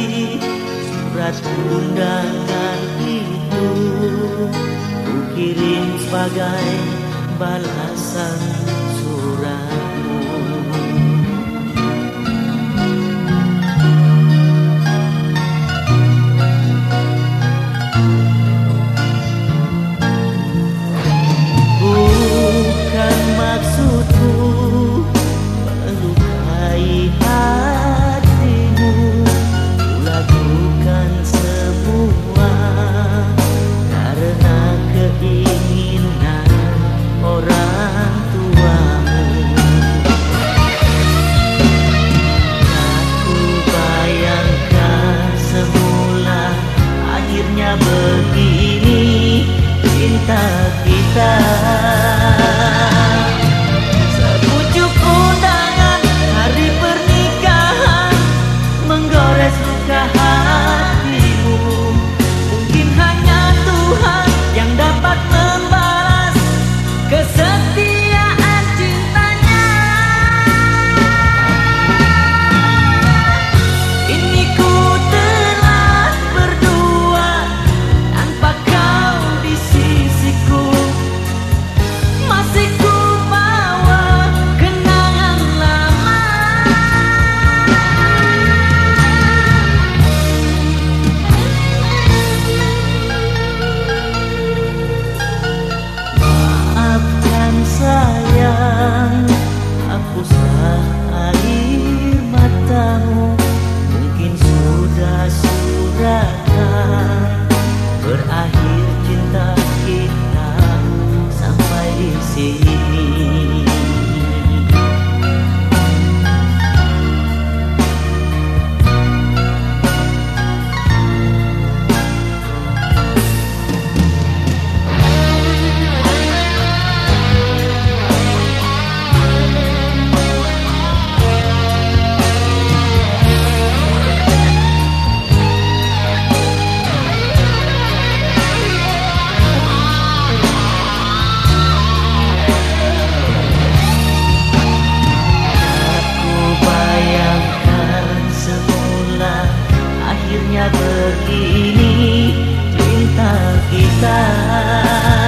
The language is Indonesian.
surat undangan itu ku kirim sebagai balasan suratmu. Bukan maksudku melukai hatimu, ku lakukan semua karena keinginan orang tuamu. Aku bayangkan semula akhirnya begini cinta kita. Sepucuk undangan hari pernikahan menggores luka hatimu. Mungkin hanya Tuhan yang dapat membalas kesetiaan cintanya. Ini ku telah berdua tanpa kau di sisiku. Masih ku bawa kenangan lama. Maafkan sayang, hapuslah air matamu. Mungkin sudah suratan berakhir cinta kita sampai di sini. Akhirnya begini cinta kita.